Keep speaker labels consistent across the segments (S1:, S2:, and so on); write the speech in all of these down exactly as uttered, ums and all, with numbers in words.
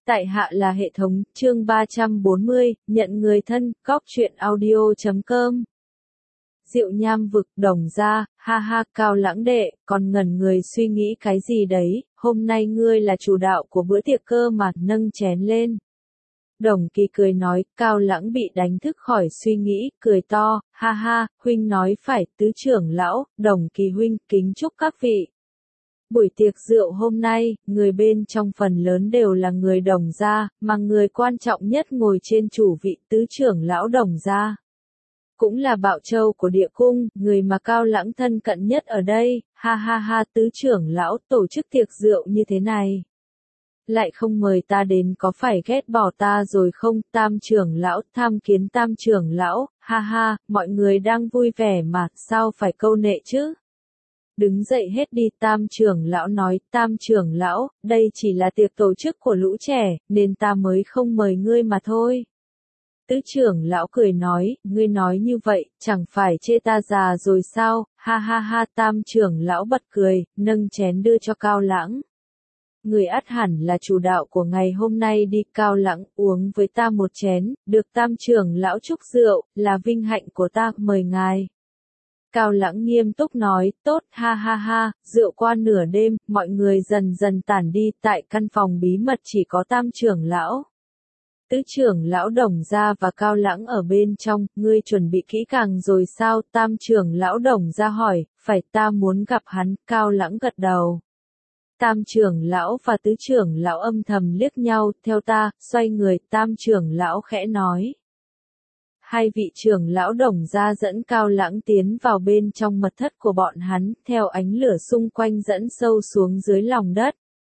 S1: Tại hạ là hệ thống, chương ba trăm bốn mươi, nhận người thân, góc truyện audio chấm com. Diệu Nham vực, Đồng gia, ha ha, Cao Lãng đệ, còn ngẩn người suy nghĩ cái gì đấy, hôm nay ngươi là chủ đạo của bữa tiệc cơ mà, nâng chén lên. Đồng Kỳ cười nói, Cao Lãng bị đánh thức khỏi suy nghĩ, cười to, ha ha, huynh nói phải, tứ trưởng lão, Đồng Kỳ huynh, kính chúc các vị. Buổi tiệc rượu hôm nay, người bên trong phần lớn đều là người Đồng gia, mà người quan trọng nhất ngồi trên chủ vị tứ trưởng lão Đồng gia. Cũng là Bạo Châu của địa cung, người mà Cao Lãng thân cận nhất ở đây, ha ha ha, tứ trưởng lão tổ chức tiệc rượu như thế này. Lại không mời ta đến có phải ghét bỏ ta rồi không, Tam trưởng lão, tham kiến Tam trưởng lão, ha ha, mọi người đang vui vẻ mà, sao phải câu nệ chứ? Đứng dậy hết đi, Tam trưởng lão nói, Tam trưởng lão, đây chỉ là tiệc tổ chức của lũ trẻ, nên ta mới không mời ngươi mà thôi. Tứ trưởng lão cười nói, ngươi nói như vậy, chẳng phải chê ta già rồi sao, ha ha ha, Tam trưởng lão bật cười, nâng chén đưa cho Cao Lãng. Người ắt hẳn là chủ đạo của ngày hôm nay đi, Cao Lãng, uống với ta một chén, được Tam trưởng lão chúc rượu, là vinh hạnh của ta, mời ngài. Cao Lãng nghiêm túc nói, tốt, ha ha ha, rượu qua nửa đêm, mọi người dần dần tản đi, tại căn phòng bí mật chỉ có Tam trưởng lão. Tứ trưởng lão Đồng gia và Cao Lãng ở bên trong, ngươi chuẩn bị kỹ càng rồi sao? Tam trưởng lão Đồng gia hỏi, phải, ta muốn gặp hắn, Cao Lãng gật đầu. Tam trưởng lão và tứ trưởng lão âm thầm liếc nhau, theo ta, xoay người, Tam trưởng lão khẽ nói. Hai vị trưởng lão Đồng gia dẫn Cao Lãng tiến vào bên trong mật thất của bọn hắn, theo ánh lửa xung quanh dẫn sâu xuống dưới lòng đất.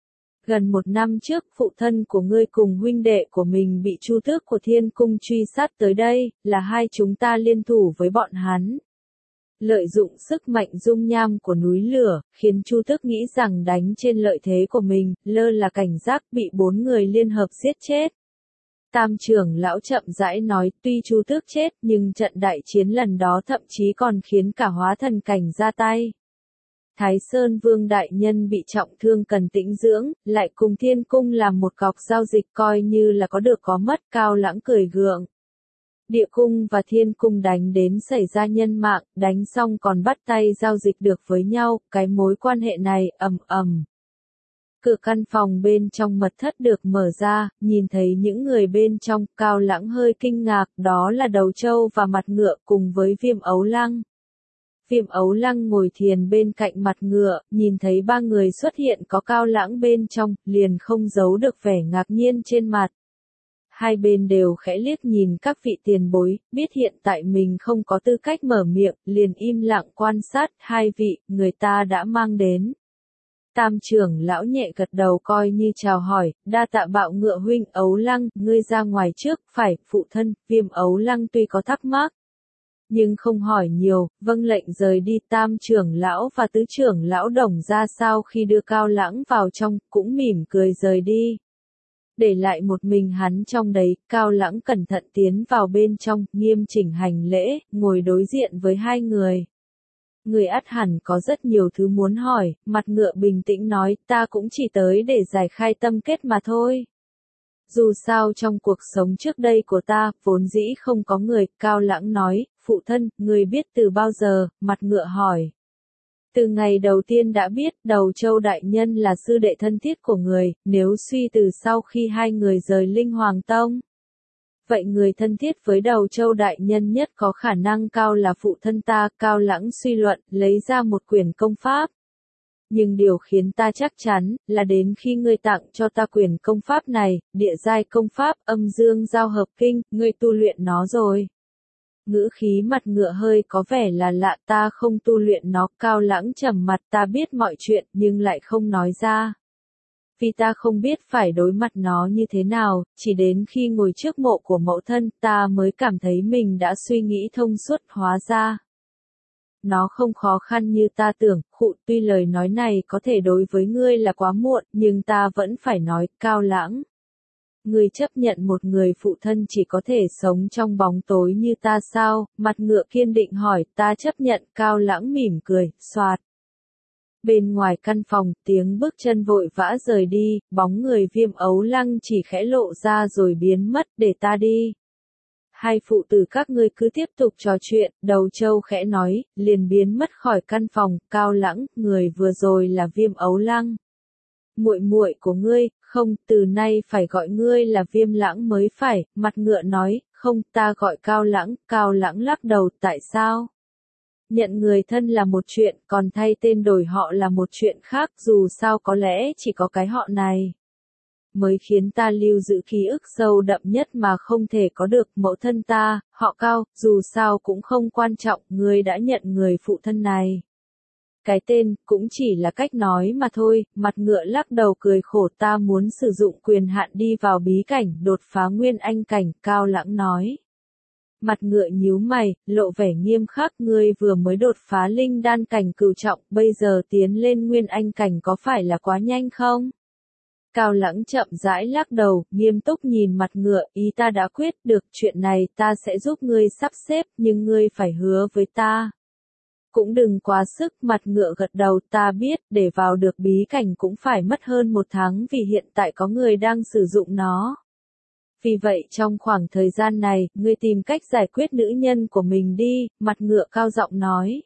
S1: Gần một năm trước, phụ thân của ngươi cùng huynh đệ của mình bị Chu Tước của Thiên Cung truy sát tới đây, là hai chúng ta liên thủ với bọn hắn. Lợi dụng sức mạnh dung nham của núi lửa, khiến Chu Tước nghĩ rằng đánh trên lợi thế của mình, lơ là cảnh giác bị bốn người liên hợp giết chết. Tam trưởng lão chậm rãi nói, tuy Chu Tước chết, nhưng trận đại chiến lần đó thậm chí còn khiến cả hóa thần cảnh ra tay. Thái Sơn Vương đại nhân bị trọng thương cần tĩnh dưỡng, lại cùng Thiên Cung làm một cọc giao dịch coi như là có được có mất, Cao Lãng cười gượng. Địa cung và Thiên Cung đánh đến xảy ra nhân mạng, đánh xong còn bắt tay giao dịch được với nhau, cái mối quan hệ này, ầm ầm. Cửa căn phòng bên trong mật thất được mở ra, nhìn thấy những người bên trong, Cao Lãng hơi kinh ngạc, đó là Đầu Trâu và Mặt Ngựa cùng với Viêm Ấu Lăng. Viêm Ấu Lăng ngồi thiền bên cạnh Mặt Ngựa, nhìn thấy ba người xuất hiện có Cao Lãng bên trong, liền không giấu được vẻ ngạc nhiên trên mặt. Hai bên đều khẽ liếc nhìn các vị tiền bối, biết hiện tại mình không có tư cách mở miệng, liền im lặng quan sát, hai vị, người ta đã mang đến. Tam trưởng lão nhẹ gật đầu coi như chào hỏi, đa tạ Bạo Ngựa huynh. Ấu Lăng, ngươi ra ngoài trước, phải, phụ thân. Viêm Ấu Lăng tuy có thắc mắc, nhưng không hỏi nhiều, vâng lệnh rời đi. Tam trưởng lão và tứ trưởng lão Đồng gia sau khi đưa Cao Lãng vào trong, cũng mỉm cười rời đi. Để lại một mình hắn trong đấy, Cao Lãng cẩn thận tiến vào bên trong, nghiêm chỉnh hành lễ, ngồi đối diện với hai người. Người ắt hẳn có rất nhiều thứ muốn hỏi, Mặt Ngựa bình tĩnh nói, ta cũng chỉ tới để giải khai tâm kết mà thôi. Dù sao trong cuộc sống trước đây của ta, vốn dĩ không có người, Cao Lãng nói, phụ thân, người biết từ bao giờ, Mặt Ngựa hỏi. Từ ngày đầu tiên đã biết, Đầu Trâu đại nhân là sư đệ thân thiết của người, nếu suy từ sau khi hai người rời Linh Hoàng Tông. Vậy người thân thiết với Đầu Trâu đại nhân nhất có khả năng cao là phụ thân ta, Cao Lãng suy luận, lấy ra một quyển công pháp. Nhưng điều khiến ta chắc chắn, là đến khi ngươi tặng cho ta quyển công pháp này, địa giai công pháp, âm dương giao hợp kinh, ngươi tu luyện nó rồi. Ngữ khí Mặt Ngựa hơi có vẻ là lạ, ta không tu luyện nó, Cao Lãng trầm mặt, ta biết mọi chuyện, nhưng lại không nói ra. Vì ta không biết phải đối mặt nó như thế nào, chỉ đến khi ngồi trước mộ của mẫu thân, ta mới cảm thấy mình đã suy nghĩ thông suốt, hóa ra. Nó không khó khăn như ta tưởng, khụ, tuy lời nói này có thể đối với ngươi là quá muộn, nhưng ta vẫn phải nói, Cao Lãng. Ngươi chấp nhận một người phụ thân chỉ có thể sống trong bóng tối như ta sao? Mặt Ngựa kiên định hỏi, ta chấp nhận, Cao Lãng mỉm cười, xoạt. Bên ngoài căn phòng, tiếng bước chân vội vã rời đi, bóng người Viêm Ấu Lăng chỉ khẽ lộ ra rồi biến mất, để ta đi. Hai phụ tử các ngươi cứ tiếp tục trò chuyện, Đầu Châu khẽ nói, liền biến mất khỏi căn phòng. Cao Lãng, người vừa rồi là Viêm Ấu Lăng. Muội muội của ngươi, không, từ nay phải gọi ngươi là Viêm Lãng mới phải. Mặt ngựa nói, không, ta gọi Cao Lãng. Cao Lãng lắc đầu, tại sao? Nhận người thân là một chuyện, còn thay tên đổi họ là một chuyện khác, dù sao có lẽ chỉ có cái họ này mới khiến ta lưu giữ ký ức sâu đậm nhất mà không thể có được. Mẫu thân ta, họ Cao, dù sao cũng không quan trọng, ngươi đã nhận người phụ thân này. Cái tên, cũng chỉ là cách nói mà thôi. Mặt ngựa lắc đầu cười khổ, ta muốn sử dụng quyền hạn đi vào bí cảnh, đột phá nguyên anh cảnh. Cao Lãng nói. Mặt ngựa nhíu mày, lộ vẻ nghiêm khắc, ngươi vừa mới đột phá linh đan cảnh cửu trọng, bây giờ tiến lên nguyên anh cảnh có phải là quá nhanh không? Cao Lãng chậm rãi lắc đầu, nghiêm túc nhìn mặt ngựa, ý ta đã quyết được, chuyện này ta sẽ giúp ngươi sắp xếp, nhưng ngươi phải hứa với ta. Cũng đừng quá sức. Mặt ngựa gật đầu, ta biết, để vào được bí cảnh cũng phải mất hơn một tháng vì hiện tại có người đang sử dụng nó. Vì vậy trong khoảng thời gian này, ngươi tìm cách giải quyết nữ nhân của mình đi, mặt ngựa cao giọng nói.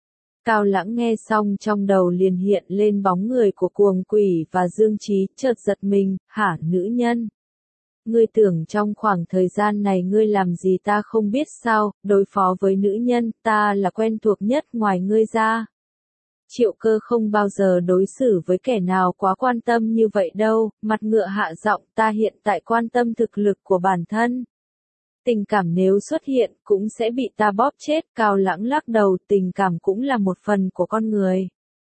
S1: Cao Lãng nghe xong trong đầu liền hiện lên bóng người của cuồng quỷ và Dương Chí, chợt giật mình, hả, nữ nhân? Ngươi tưởng trong khoảng thời gian này ngươi làm gì ta không biết sao, đối phó với nữ nhân, ta là quen thuộc nhất ngoài ngươi ra. Triệu Cơ không bao giờ đối xử với kẻ nào quá quan tâm như vậy đâu. Mặt ngựa hạ giọng, ta hiện tại quan tâm thực lực của bản thân. Tình cảm nếu xuất hiện, cũng sẽ bị ta bóp chết. Cao Lãng lắc đầu, tình cảm cũng là một phần của con người.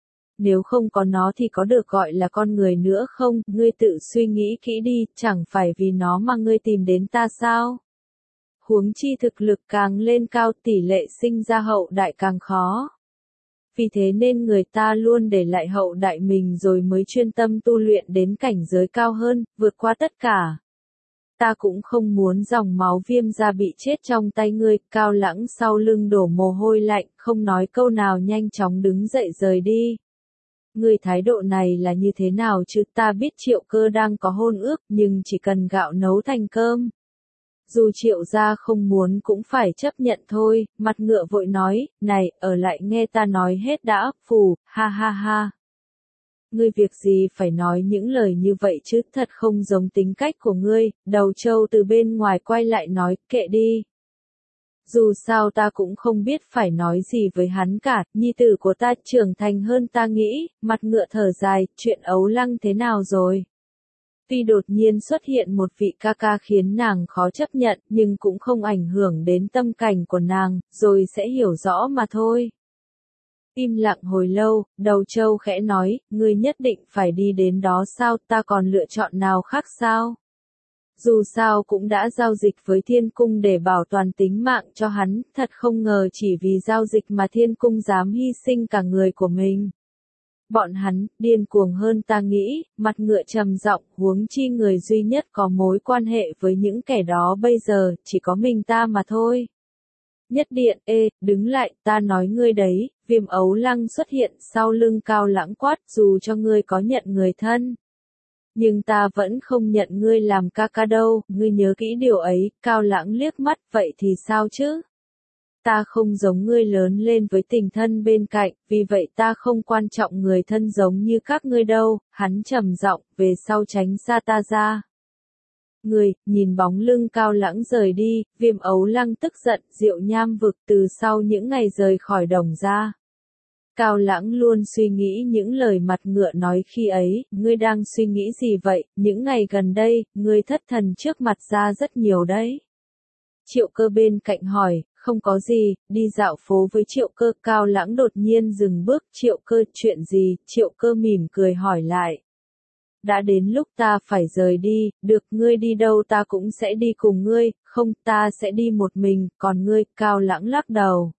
S1: Nếu không có nó thì có được gọi là con người nữa không? Ngươi tự suy nghĩ kỹ đi, chẳng phải vì nó mà ngươi tìm đến ta sao? Huống chi thực lực càng lên cao, tỷ lệ sinh ra hậu đại càng khó. Vì thế nên người ta luôn để lại hậu đại mình rồi mới chuyên tâm tu luyện đến cảnh giới cao hơn, vượt qua tất cả. Ta cũng không muốn dòng máu Viêm gia bị chết trong tay ngươi. Cao Lãng sau lưng đổ mồ hôi lạnh, không nói câu nào, nhanh chóng đứng dậy rời đi. Ngươi thái độ này là như thế nào chứ? Ta biết Triệu Cơ đang có hôn ước, nhưng chỉ cần gạo nấu thành cơm. Dù Triệu gia không muốn cũng phải chấp nhận thôi. Mặt ngựa vội nói, này, ở lại nghe ta nói hết đã. Phù, ha ha ha. Ngươi việc gì phải nói những lời như vậy chứ, thật không giống tính cách của ngươi. Đầu Châu từ bên ngoài quay lại nói, kệ đi. Dù sao ta cũng không biết phải nói gì với hắn cả, nhi tử của ta trưởng thành hơn ta nghĩ. Mặt ngựa thở dài, chuyện Ấu Lăng thế nào rồi? Tuy đột nhiên xuất hiện một vị ca ca khiến nàng khó chấp nhận, nhưng cũng không ảnh hưởng đến tâm cảnh của nàng, rồi sẽ hiểu rõ mà thôi. Im lặng hồi lâu, Đầu Châu khẽ nói, ngươi nhất định phải đi đến đó sao, ta còn lựa chọn nào khác sao? Dù sao cũng đã giao dịch với Thiên Cung để bảo toàn tính mạng cho hắn, thật không ngờ chỉ vì giao dịch mà Thiên Cung dám hy sinh cả người của mình. Bọn hắn, điên cuồng hơn ta nghĩ. Mặt ngựa trầm giọng, huống chi người duy nhất có mối quan hệ với những kẻ đó bây giờ, chỉ có mình ta mà thôi. Nhất Điện, ê, đứng lại, ta nói ngươi đấy. Viêm Ấu Lăng xuất hiện sau lưng Cao Lãng quát, dù cho ngươi có nhận người thân. Nhưng ta vẫn không nhận ngươi làm ca ca đâu, ngươi nhớ kỹ điều ấy. Cao Lãng liếc mắt, vậy thì sao chứ? Ta không giống ngươi lớn lên với tình thân bên cạnh, vì vậy ta không quan trọng người thân giống như các ngươi đâu. Hắn trầm giọng, về sau tránh xa ta ra. Ngươi, nhìn bóng lưng Cao Lãng rời đi, Viêm Ấu Lăng tức giận, Diệu Nham vực từ sau những ngày rời khỏi Đồng gia. Cao Lãng luôn suy nghĩ những lời mặt ngựa nói khi ấy, ngươi đang suy nghĩ gì vậy, những ngày gần đây, ngươi thất thần trước mặt ra rất nhiều đấy. Triệu Cơ bên cạnh hỏi, không có gì, đi dạo phố với Triệu Cơ. Cao Lãng đột nhiên dừng bước, Triệu Cơ, chuyện gì? Triệu Cơ mỉm cười hỏi lại. Đã đến lúc ta phải rời đi, được, ngươi đi đâu ta cũng sẽ đi cùng ngươi, không, ta sẽ đi một mình, còn ngươi? Cao Lãng lắc đầu.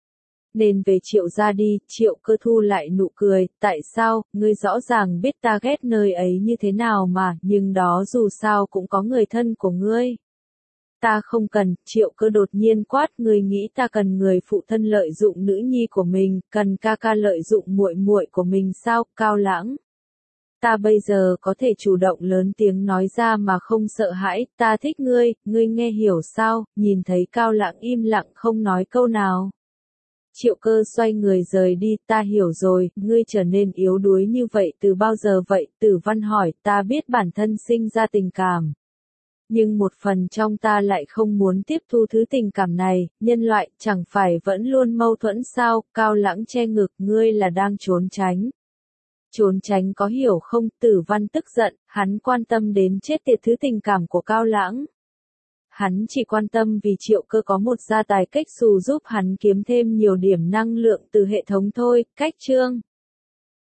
S1: Nên về Triệu gia đi. Triệu Cơ thu lại nụ cười, tại sao, ngươi rõ ràng biết ta ghét nơi ấy như thế nào mà, nhưng đó dù sao cũng có người thân của ngươi. Ta không cần, Triệu Cơ đột nhiên quát, ngươi nghĩ ta cần người phụ thân lợi dụng nữ nhi của mình, cần ca ca lợi dụng muội muội của mình sao, Cao Lãng. Ta bây giờ có thể chủ động lớn tiếng nói ra mà không sợ hãi, ta thích ngươi, ngươi nghe hiểu sao, nhìn thấy Cao Lãng im lặng không nói câu nào. Triệu Cơ xoay người rời đi, ta hiểu rồi, ngươi trở nên yếu đuối như vậy từ bao giờ vậy, Tử Văn hỏi, ta biết bản thân sinh ra tình cảm. Nhưng một phần trong ta lại không muốn tiếp thu thứ tình cảm này, nhân loại chẳng phải vẫn luôn mâu thuẫn sao, Cao Lãng che ngực, ngươi là đang trốn tránh. Trốn tránh có hiểu không, Tử Văn tức giận, hắn quan tâm đến chết tiệt thứ tình cảm của Cao Lãng. Hắn chỉ quan tâm vì Triệu Cơ có một gia tài cách xù giúp hắn kiếm thêm nhiều điểm năng lượng từ hệ thống thôi, cách chương.